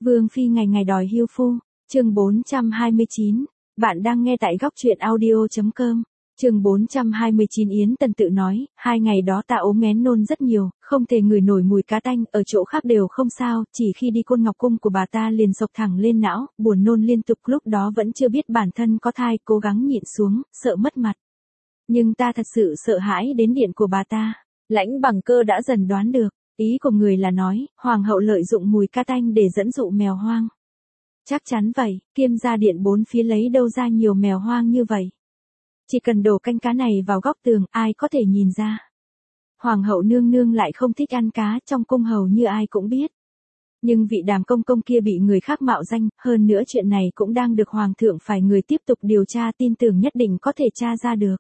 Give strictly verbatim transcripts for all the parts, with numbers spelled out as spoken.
Vương phi ngày ngày đòi hưu phu, chương bốn trăm hai mươi chín. Bạn đang nghe tại góc truyện audio chấm com. Chương bốn trăm hai mươi chín. Yến Tần tự nói, hai ngày đó ta ốm nghén nôn rất nhiều, không thể ngửi nổi mùi cá tanh, ở chỗ khác đều không sao, chỉ khi đi Côn Ngọc Cung của bà ta liền sộc thẳng lên não, buồn nôn liên tục, lúc đó vẫn chưa biết bản thân có thai, cố gắng nhịn xuống, sợ mất mặt. Nhưng ta thật sự sợ hãi đến điện của bà ta. Lãnh Bằng Cơ đã dần đoán được, ý của người là nói, hoàng hậu lợi dụng mùi cá tanh để dẫn dụ mèo hoang. Chắc chắn vậy, Kiêm gia điện bốn phía lấy đâu ra nhiều mèo hoang như vậy. Chỉ cần đổ canh cá này vào góc tường, ai có thể nhìn ra. Hoàng hậu nương nương lại không thích ăn cá, trong cung hầu như ai cũng biết. Nhưng vị Đàm công công kia bị người khác mạo danh, hơn nữa chuyện này cũng đang được hoàng thượng phải người tiếp tục điều tra, tin tưởng nhất định có thể tra ra được.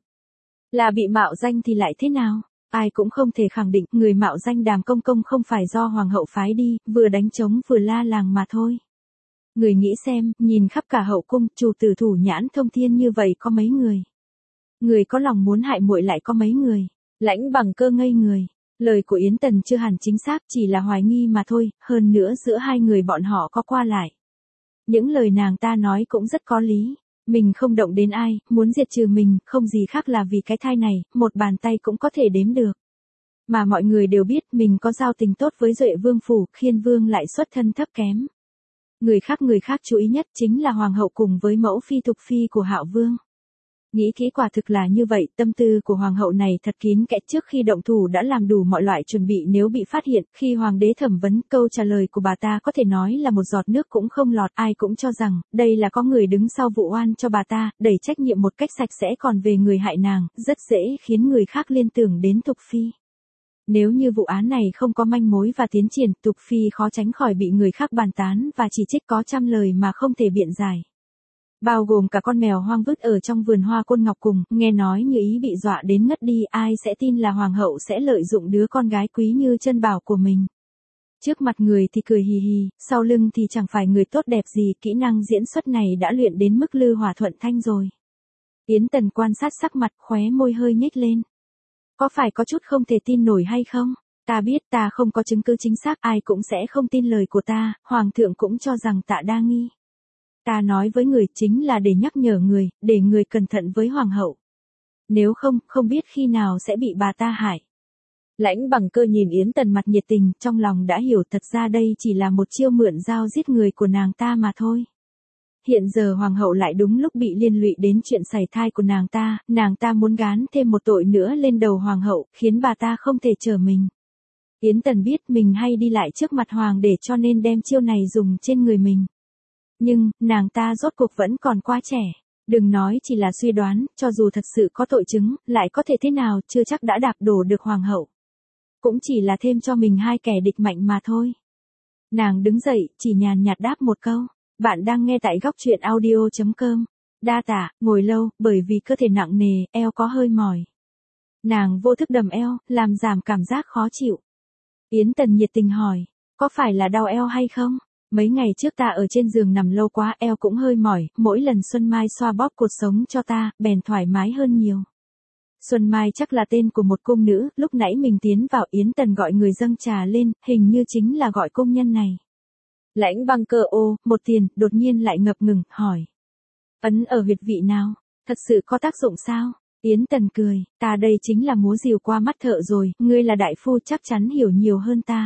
Là bị mạo danh thì lại thế nào? Ai cũng không thể khẳng định người mạo danh Đàm công công không phải do hoàng hậu phái đi, vừa đánh trống vừa la làng mà thôi. Người nghĩ xem, nhìn khắp cả hậu cung, chủ tử thủ nhãn thông thiên như vậy có mấy người? Người có lòng muốn hại muội lại có mấy người? Lãnh Bằng Cơ ngây người. Lời của Yến Tần chưa hẳn chính xác, chỉ là hoài nghi mà thôi, hơn nữa giữa hai người bọn họ có qua lại. Những lời nàng ta nói cũng rất có lý. Mình không động đến ai, muốn diệt trừ mình, không gì khác là vì cái thai này, một bàn tay cũng có thể đếm được. Mà mọi người đều biết mình có giao tình tốt với Duệ Vương phủ, Khiên Vương lại xuất thân thấp kém. Người khác người khác chú ý nhất chính là hoàng hậu cùng với mẫu phi Thục phi của Hạo Vương. Nghĩ kỹ quả thực là như vậy, tâm tư của hoàng hậu này thật kín kẽ, trước khi động thủ đã làm đủ mọi loại chuẩn bị nếu bị phát hiện. Khi hoàng đế thẩm vấn, câu trả lời của bà ta có thể nói là một giọt nước cũng không lọt, ai cũng cho rằng đây là có người đứng sau vụ oan cho bà ta, đẩy trách nhiệm một cách sạch sẽ, còn về người hại nàng, rất dễ khiến người khác liên tưởng đến Thục phi. Nếu như vụ án này không có manh mối và tiến triển, Thục phi khó tránh khỏi bị người khác bàn tán và chỉ trích có trăm lời mà không thể biện giải. Bao gồm cả con mèo hoang vứt ở trong vườn hoa Côn Ngọc Cung, nghe nói như ý bị dọa đến ngất đi, ai sẽ tin là hoàng hậu sẽ lợi dụng đứa con gái quý như chân bảo của mình. Trước mặt người thì cười hì hì, sau lưng thì chẳng phải người tốt đẹp gì, kỹ năng diễn xuất này đã luyện đến mức lư hỏa thuận thanh rồi. Yến Tần quan sát sắc mặt, khóe môi hơi nhếch lên. Có phải có chút không thể tin nổi hay không? Ta biết ta không có chứng cứ chính xác, ai cũng sẽ không tin lời của ta, hoàng thượng cũng cho rằng ta đa nghi. Ta nói với người chính là để nhắc nhở người, để người cẩn thận với hoàng hậu. Nếu không, không biết khi nào sẽ bị bà ta hại. Lãnh Bằng Cơ nhìn Yến Tần mặt nhiệt tình, trong lòng đã hiểu thật ra đây chỉ là một chiêu mượn dao giết người của nàng ta mà thôi. Hiện giờ hoàng hậu lại đúng lúc bị liên lụy đến chuyện sảy thai của nàng ta, nàng ta muốn gán thêm một tội nữa lên đầu hoàng hậu, khiến bà ta không thể trở mình. Yến Tần biết mình hay đi lại trước mặt hoàng để cho nên đem chiêu này dùng trên người mình. Nhưng, nàng ta rốt cuộc vẫn còn quá trẻ. Đừng nói chỉ là suy đoán, cho dù thật sự có tội chứng, lại có thể thế nào, chưa chắc đã đạp đổ được hoàng hậu. Cũng chỉ là thêm cho mình hai kẻ địch mạnh mà thôi. Nàng đứng dậy, chỉ nhàn nhạt đáp một câu. Bạn đang nghe tại góc truyện audio chấm com. Đa tạ, ngồi lâu, bởi vì cơ thể nặng nề, eo có hơi mỏi. Nàng vô thức đầm eo, làm giảm cảm giác khó chịu. Yến Tần nhiệt tình hỏi, có phải là đau eo hay không? Mấy ngày trước ta ở trên giường nằm lâu quá, eo cũng hơi mỏi, mỗi lần Xuân Mai xoa bóp cột sống cho ta, bèn thoải mái hơn nhiều. Xuân Mai chắc là tên của một cung nữ, lúc nãy mình tiến vào, Yến Tần gọi người dâng trà lên, hình như chính là gọi công nhân này. Lãnh Bằng Cơ ô, một tiền, đột nhiên lại ngập ngừng, hỏi. Ấn ở huyệt vị nào? Thật sự có tác dụng sao? Yến Tần cười, ta đây chính là múa rìu qua mắt thợ rồi, ngươi là đại phu chắc chắn hiểu nhiều hơn ta.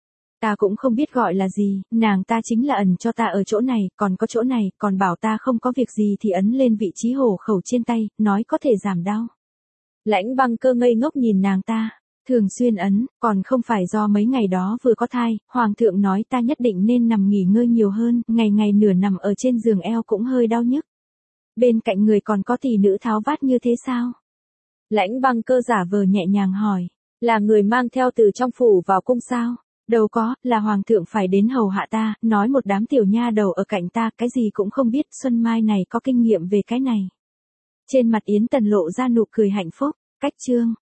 Ta cũng không biết gọi là gì, nàng ta chính là ẩn cho ta ở chỗ này, còn có chỗ này, còn bảo ta không có việc gì thì ấn lên vị trí hổ khẩu trên tay, nói có thể giảm đau. Lãnh Bằng Cơ ngây ngốc nhìn nàng ta, thường xuyên ấn, còn không phải do mấy ngày đó vừa có thai, hoàng thượng nói ta nhất định nên nằm nghỉ ngơi nhiều hơn, ngày ngày nửa nằm ở trên giường eo cũng hơi đau nhức. Bên cạnh người còn có tỷ nữ tháo vát như thế sao? Lãnh Bằng Cơ giả vờ nhẹ nhàng hỏi, là người mang theo từ trong phủ vào cung sao? Đâu có, là hoàng thượng phải đến hầu hạ ta, nói một đám tiểu nha đầu ở cạnh ta, cái gì cũng không biết, Xuân Mai này có kinh nghiệm về cái này. Trên mặt Yến Tần lộ ra nụ cười hạnh phúc, cách chương.